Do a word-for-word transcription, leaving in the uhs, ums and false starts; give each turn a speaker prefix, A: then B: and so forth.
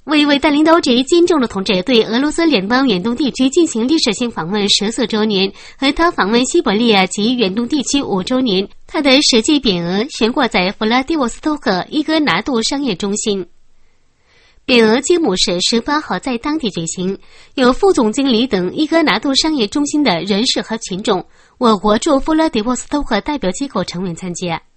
A: 为伟大领导者金正日同志对俄罗斯联邦远东地区进行历史性访问十四周年和他访问西伯利亚及远东地区五周年，他的实际匾额悬挂在弗拉迪沃斯托克伊戈拿杜商业中心。匾额揭幕式十八号在当地举行，有副总经理等伊戈拿杜商业中心的人士和群众，我国驻弗拉迪沃斯托克代表机构成员参加。